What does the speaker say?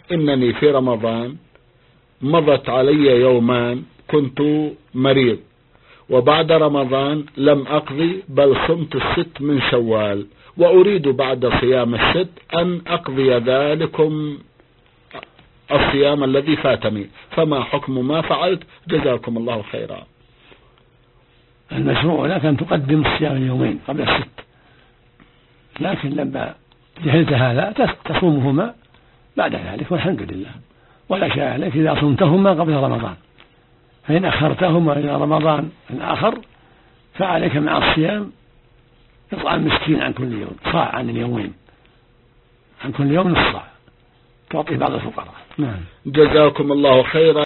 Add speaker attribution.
Speaker 1: إنني في رمضان مضت علي يومان كنت مريض، وبعد رمضان لم أقضي بل صمت 6 من شوال، وأريد بعد صيام 6 أن أقضي ذلكم الصيام الذي فاتني، فما حكم ما فعلت؟ جزاكم الله خيرا.
Speaker 2: المشروع لك أن تقدم الصيام اليومين قبل 6، لكن لما جهلت هذا تصومهما بعد ذلك والحمد لله، ولا شيء عليك إذا صمتهما قبل رمضان، فإن أخرتهما إلى رمضان الآخر فعليك مع الصيام إطعام مسكين عن كل يوم، صاع عن اليومين، عن كل يوم نص صاع تعطي بعض الفقراء.
Speaker 1: جزاكم الله خيرا.